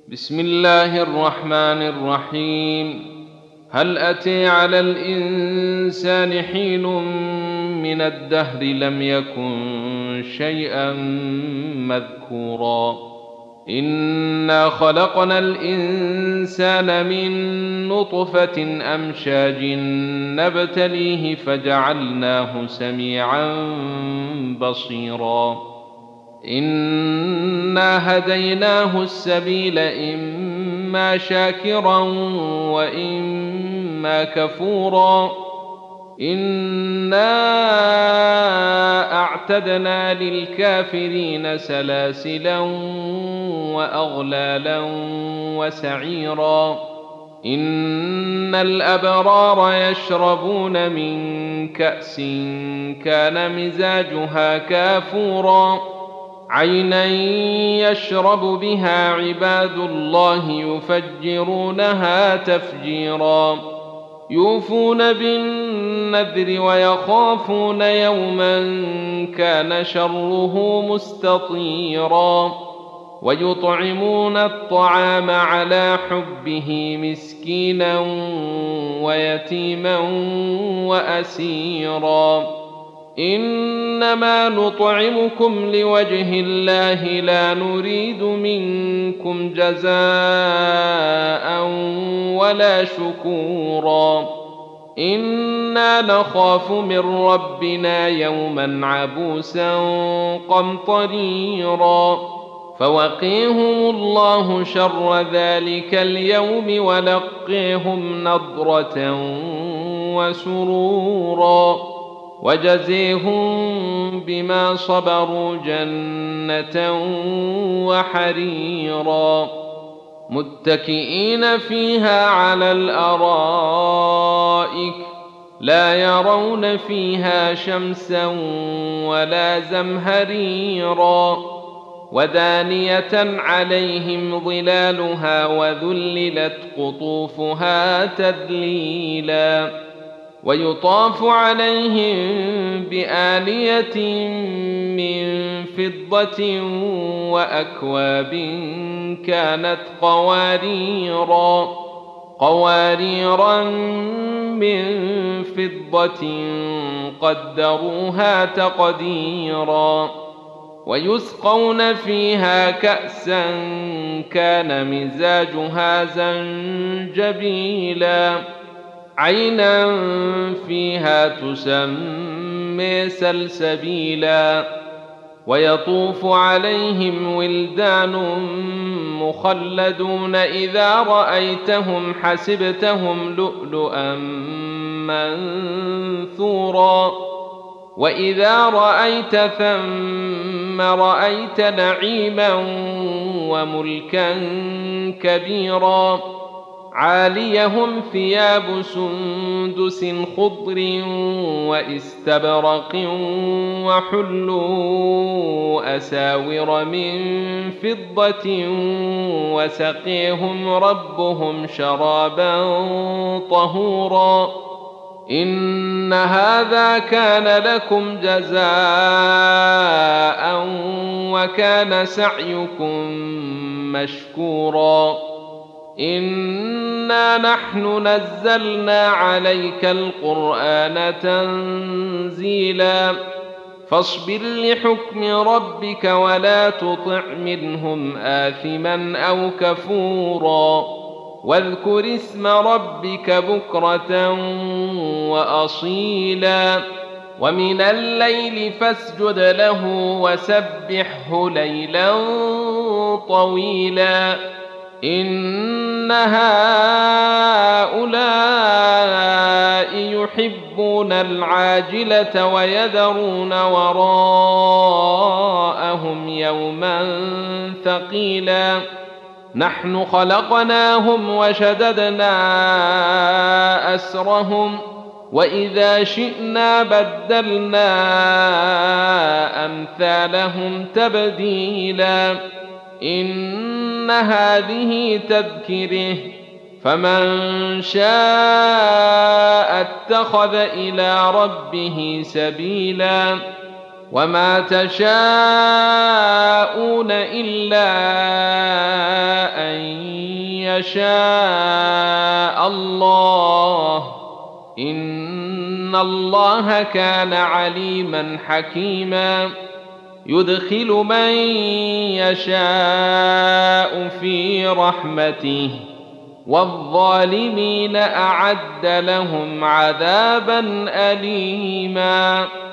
بسم الله الرحمن الرحيم. هل أتى على الإنسان حين من الدهر لم يكن شيئا مذكورا إنا خلقنا الإنسان من نطفة أمشاج نبتليه فجعلناه سميعا بصيرا إنا هديناه السبيل إما شاكرا وإما كفورا إنا أعتدنا للكافرين سلاسلا وأغلالا وسعيرا إن الأبرار يشربون من كأس كان مزاجها كافورا عينا يشرب بها عباد الله يفجرونها تفجيرا يوفون بالنذر ويخافون يوما كان شره مستطيرا ويطعمون الطعام على حبه مسكينا ويتيما وأسيرا إنما نطعمكم لوجه الله لا نريد منكم جزاء ولا شكورا إنا نخاف من ربنا يوما عبوسا قمطريرا فوقيهم الله شر ذلك اليوم ولقيهم نضرة وسرورا وجزيهم بما صبروا جنة وحريرا متكئين فيها على الأرائك لا يرون فيها شمسا ولا زمهريرا ودانية عليهم ظلالها وذللت قطوفها تذليلا ويطاف عليهم بآنية من فضة وأكواب كانت قواريرا من فضة قدروها تقديرا ويسقون فيها كأسا كان مزاجها زنجبيلا عينا فيها تسمى سلسبيلا ويطوف عليهم ولدان مخلدون إذا رأيتهم حسبتهم لؤلؤا منثورا وإذا رأيت ثم رأيت نعيما وملكا كبيرا عاليهم ثياب سندس خضر واستبرق وحلوا أساور من فضة وسقيهم ربهم شرابا طهورا إن هذا كان لكم جزاء وكان سعيكم مشكورا إنا نحن نزلنا عليك القرآن تنزيلا فاصبر لحكم ربك ولا تطع منهم آثما أو كفورا واذكر اسم ربك بكرة وأصيلا ومن الليل فاسجد له وسبحه ليلا طويلا إن هؤلاء يحبون العاجلة ويذرون وراءهم يوما ثقيلا نحن خلقناهم وشددنا أسرهم وإذا شئنا بدلنا أمثالهم تبديلا إن هذه تذكره فمن شاء اتخذ إلى ربه سبيلا وما تشاءون إلا أن يشاء الله إن الله كان عليما حكيما يدخل من يشاء في رحمته والظالمين أعد لهم عذابا أليما